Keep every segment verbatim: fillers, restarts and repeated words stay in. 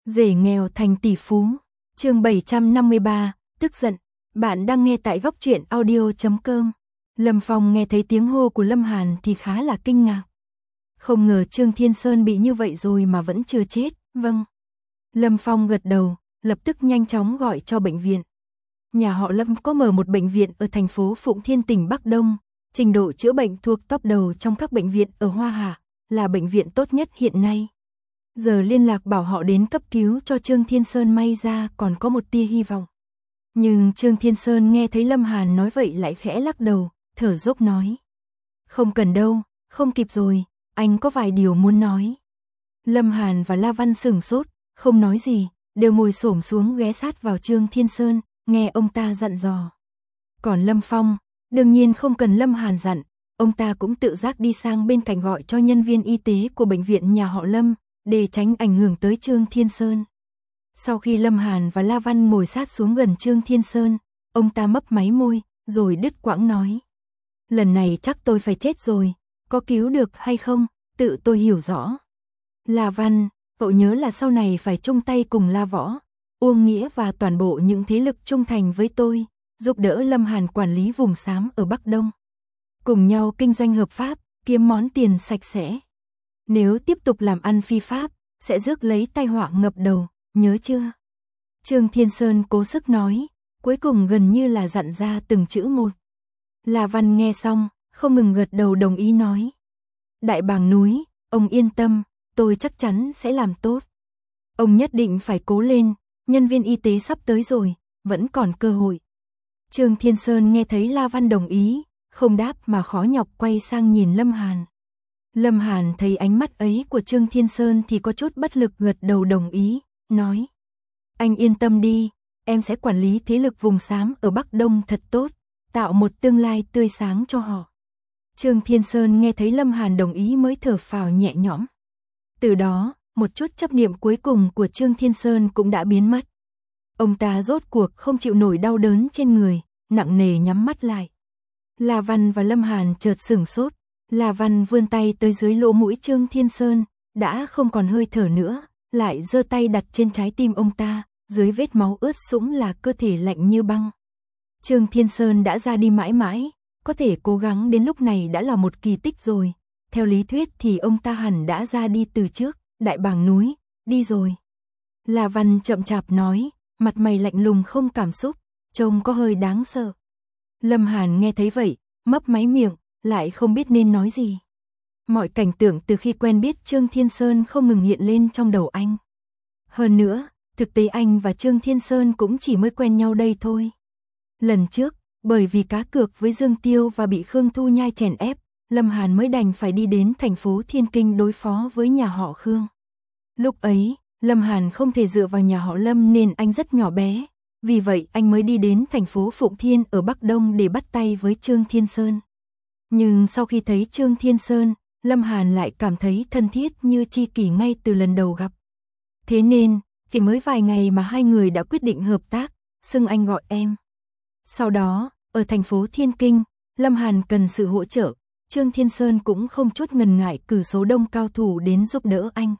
Rể nghèo thành tỷ phú. Chương bảy trăm năm mươi ba, tức giận. Bạn đang nghe tại góc truyện audio chấm com. Lâm Phong nghe thấy tiếng hô của Lâm Hàn thì khá là kinh ngạc. Không ngờ Trương Thiên Sơn bị như vậy rồi mà vẫn chưa chết. Vâng. Lâm Phong gật đầu, lập tức nhanh chóng gọi cho bệnh viện. Nhà họ Lâm có mở một bệnh viện ở thành phố Phụng Thiên tỉnh Bắc Đông, trình độ chữa bệnh thuộc top đầu trong các bệnh viện ở Hoa Hà, là bệnh viện tốt nhất hiện nay. Giờ liên lạc bảo họ đến cấp cứu cho Trương Thiên Sơn, may ra còn có một tia hy vọng. Nhưng Trương Thiên Sơn nghe thấy Lâm Hàn nói vậy lại khẽ lắc đầu, thở dốc nói. Không cần đâu, không kịp rồi, anh có vài điều muốn nói. Lâm Hàn và La Văn sửng sốt, không nói gì, đều ngồi xổm xuống ghé sát vào Trương Thiên Sơn, nghe ông ta dặn dò. Còn Lâm Phong, đương nhiên không cần Lâm Hàn dặn, ông ta cũng tự giác đi sang bên cạnh gọi cho nhân viên y tế của bệnh viện nhà họ Lâm, để tránh ảnh hưởng tới Trương Thiên Sơn. Sau khi Lâm Hàn và La Văn ngồi sát xuống gần Trương Thiên Sơn, ông ta mấp máy môi, rồi đứt quãng nói. Lần này chắc tôi phải chết rồi, có cứu được hay không, tự tôi hiểu rõ. La Văn, cậu nhớ là sau này phải chung tay cùng La Võ, Uông Nghĩa và toàn bộ những thế lực trung thành với tôi, giúp đỡ Lâm Hàn quản lý vùng xám ở Bắc Đông. Cùng nhau kinh doanh hợp pháp, kiếm món tiền sạch sẽ. Nếu tiếp tục làm ăn phi pháp, sẽ rước lấy tai họa ngập đầu, nhớ chưa? Trương Thiên Sơn cố sức nói, cuối cùng gần như là dặn ra từng chữ một. La Văn nghe xong, không ngừng gật đầu đồng ý nói. Đại bàng núi, ông yên tâm, tôi chắc chắn sẽ làm tốt. Ông nhất định phải cố lên, nhân viên y tế sắp tới rồi, vẫn còn cơ hội. Trương Thiên Sơn nghe thấy La Văn đồng ý, không đáp mà khó nhọc quay sang nhìn Lâm Hàn. Lâm Hàn thấy ánh mắt ấy của Trương Thiên Sơn thì có chút bất lực gật đầu đồng ý, nói. Anh yên tâm đi, em sẽ quản lý thế lực vùng xám ở Bắc Đông thật tốt, tạo một tương lai tươi sáng cho họ. Trương Thiên Sơn nghe thấy Lâm Hàn đồng ý mới thở phào nhẹ nhõm. Từ đó, một chút chấp niệm cuối cùng của Trương Thiên Sơn cũng đã biến mất. Ông ta rốt cuộc không chịu nổi đau đớn trên người, nặng nề nhắm mắt lại. La Văn và Lâm Hàn chợt sửng sốt. La Văn vươn tay tới dưới lỗ mũi Trương Thiên Sơn, đã không còn hơi thở nữa, lại giơ tay đặt trên trái tim ông ta, dưới vết máu ướt sũng là cơ thể lạnh như băng. Trương Thiên Sơn đã ra đi mãi mãi, có thể cố gắng đến lúc này đã là một kỳ tích rồi. Theo lý thuyết thì ông ta hẳn đã ra đi từ trước, đại bàng núi, đi rồi. La Văn chậm chạp nói, mặt mày lạnh lùng không cảm xúc, trông có hơi đáng sợ. Lâm Hàn nghe thấy vậy, mấp máy miệng, lại không biết nên nói gì. Mọi cảnh tượng từ khi quen biết Trương Thiên Sơn không ngừng hiện lên trong đầu anh. Hơn nữa, thực tế anh và Trương Thiên Sơn cũng chỉ mới quen nhau đây thôi. Lần trước, bởi vì cá cược với Dương Tiêu và bị Khương Thu Nhai chèn ép, Lâm Hàn mới đành phải đi đến thành phố Thiên Kinh đối phó với nhà họ Khương. Lúc ấy, Lâm Hàn không thể dựa vào nhà họ Lâm nên anh rất nhỏ bé, vì vậy anh mới đi đến thành phố Phụng Thiên ở Bắc Đông để bắt tay với Trương Thiên Sơn. Nhưng sau khi thấy Trương Thiên Sơn, Lâm Hàn lại cảm thấy thân thiết như tri kỷ ngay từ lần đầu gặp. Thế nên, chỉ mới vài ngày mà hai người đã quyết định hợp tác, xưng anh gọi em. Sau đó, ở thành phố Thiên Kinh, Lâm Hàn cần sự hỗ trợ, Trương Thiên Sơn cũng không chút ngần ngại cử số đông cao thủ đến giúp đỡ anh.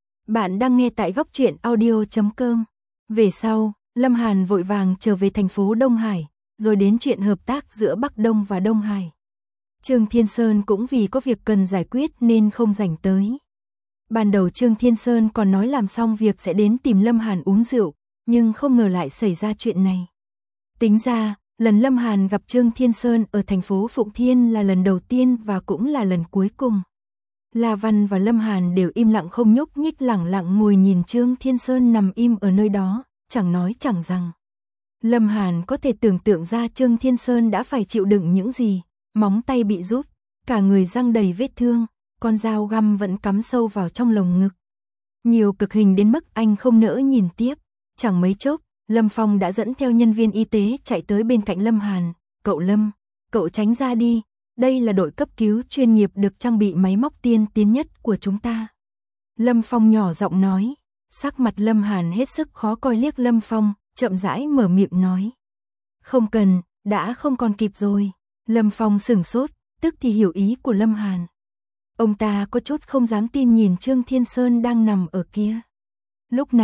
Bạn đang nghe tại góc truyện audio chấm com. Về sau, Lâm Hàn vội vàng trở về thành phố Đông Hải, rồi đến chuyện hợp tác giữa Bắc Đông và Đông Hải. Trương Thiên Sơn cũng vì có việc cần giải quyết nên không rảnh tới. Ban đầu Trương Thiên Sơn còn nói làm xong việc sẽ đến tìm Lâm Hàn uống rượu, nhưng không ngờ lại xảy ra chuyện này. Tính ra, lần Lâm Hàn gặp Trương Thiên Sơn ở thành phố Phụng Thiên là lần đầu tiên và cũng là lần cuối cùng. La Văn và Lâm Hàn đều im lặng không nhúc nhích, lẳng lặng ngồi nhìn Trương Thiên Sơn nằm im ở nơi đó, chẳng nói chẳng rằng. Lâm Hàn có thể tưởng tượng ra Trương Thiên Sơn đã phải chịu đựng những gì. Móng tay bị rút, cả người răng đầy vết thương, con dao găm vẫn cắm sâu vào trong lồng ngực. Nhiều cực hình đến mức anh không nỡ nhìn tiếp. Chẳng mấy chốc, Lâm Phong đã dẫn theo nhân viên y tế chạy tới bên cạnh Lâm Hàn. Cậu Lâm, cậu tránh ra đi, đây là đội cấp cứu chuyên nghiệp được trang bị máy móc tiên tiến nhất của chúng ta. Lâm Phong nhỏ giọng nói, sắc mặt Lâm Hàn hết sức khó coi liếc Lâm Phong, chậm rãi mở miệng nói. Không cần, đã không còn kịp rồi. Lâm Phong sửng sốt, tức thì hiểu ý của Lâm Hàn. Ông ta có chút không dám tin nhìn Trương Thiên Sơn đang nằm ở kia. Lúc này,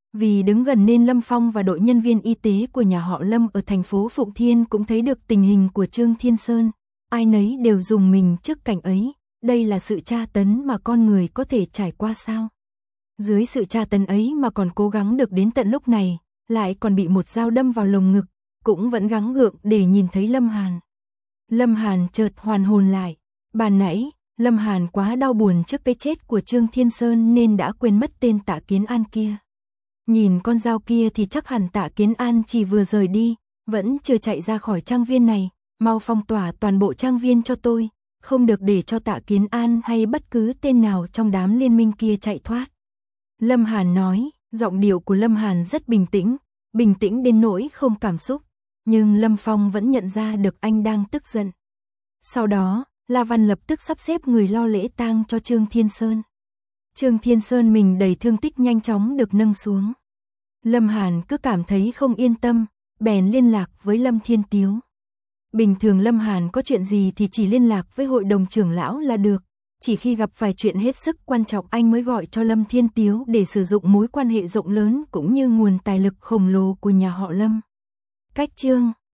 Vì đứng gần nên Lâm Phong và đội nhân viên y tế của nhà họ Lâm ở thành phố Phụng Thiên cũng thấy được tình hình của Trương Thiên Sơn. Ai nấy đều rùng mình trước cảnh ấy, đây là sự tra tấn mà con người có thể trải qua sao? Dưới sự tra tấn ấy mà còn cố gắng được đến tận lúc này, lại còn bị một dao đâm vào lồng ngực, cũng vẫn gắng gượng để nhìn thấy Lâm Hàn. Lâm Hàn chợt hoàn hồn lại, ban nãy, Lâm Hàn quá đau buồn trước cái chết của Trương Thiên Sơn nên đã quên mất tên Tạ Kiến An kia. Nhìn con dao kia thì chắc hẳn Tạ Kiến An chỉ vừa rời đi, vẫn chưa chạy ra khỏi trang viên này, mau phong tỏa toàn bộ trang viên cho tôi, không được để cho Tạ Kiến An hay bất cứ tên nào trong đám liên minh kia chạy thoát. Lâm Hàn nói, giọng điệu của Lâm Hàn rất bình tĩnh, bình tĩnh đến nỗi không cảm xúc, nhưng Lâm Phong vẫn nhận ra được anh đang tức giận. Sau đó, La Văn lập tức sắp xếp người lo lễ tang cho Trương Thiên Sơn. Trương Thiên Sơn mình đầy thương tích nhanh chóng được nâng xuống. Lâm Hàn cứ cảm thấy không yên tâm, bèn liên lạc với Lâm Thiên Tiếu. Bình thường Lâm Hàn có chuyện gì thì chỉ liên lạc với hội đồng trưởng lão là được, chỉ khi gặp phải chuyện hết sức quan trọng anh mới gọi cho Lâm Thiên Tiếu để sử dụng mối quan hệ rộng lớn cũng như nguồn tài lực khổng lồ của nhà họ Lâm. Cách Trương